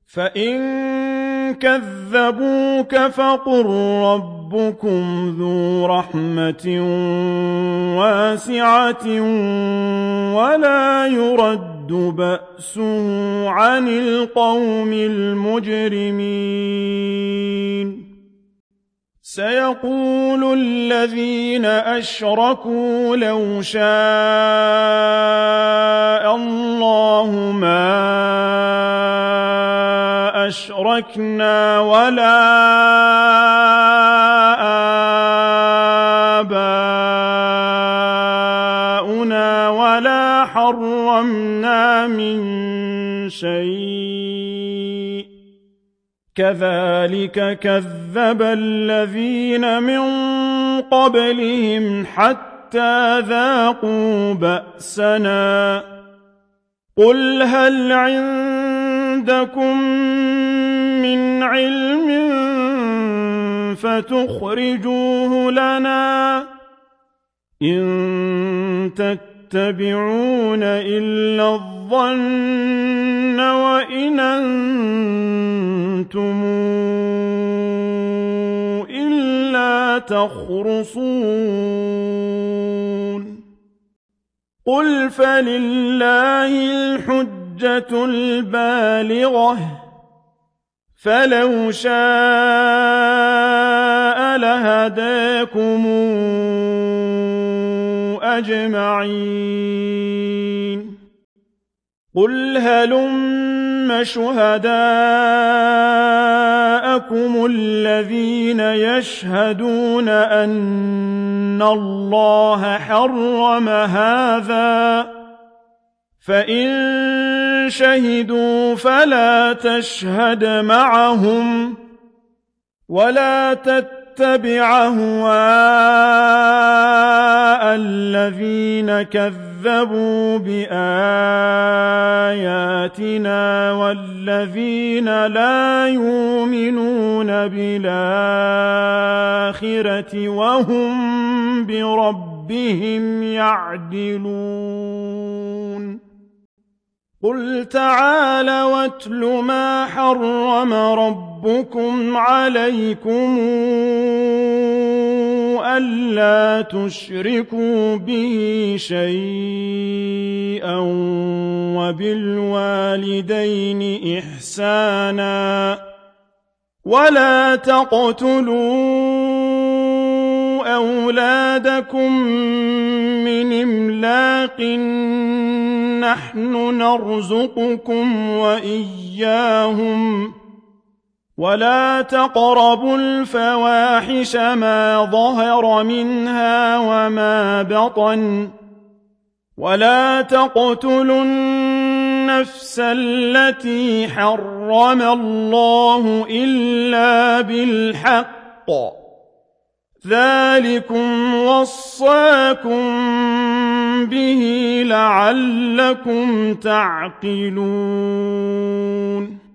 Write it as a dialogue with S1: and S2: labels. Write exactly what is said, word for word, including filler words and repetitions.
S1: فإن كذبوك فقل ربكم ذو رحمة واسعة ولا يرد بأسه عن القوم المجرمين سيقول الذين أشركوا لو شاء الله ما أشركنا ولا آباؤنا ولا حرمنا من شيء كذلك كذب الذين من قبلهم حتى ذاقوا بأسنا قل هل عندكم من علم فتخرجوه لنا إن تتبعون إلا الظن وإن أنتم إلا تخرصون قل فلله الحجة البالغة فلو شاء لهداكم أجمعين قل هلم شهداءكم الذين يشهدون أن الله حرم هذا فإن شهدوا فلا تشهد معهم ولا تتبع أهواء الذين كذبوا بآياتنا والذين لا يؤمنون بالآخرة وهم بربهم يعدلون قل تعالى واتل ما حرم ربكم عليكم ألا تشركوا به شيئا وبالوالدين إحسانا ولا تقتلوا أولادكم من إملاق نحن نرزقكم وإياهم ولا تقربوا الفواحش ما ظهر منها وما بطن ولا تقتلوا النفس التي حرم الله إلا بالحق ذلكم وصاكم به لعلكم تعقلون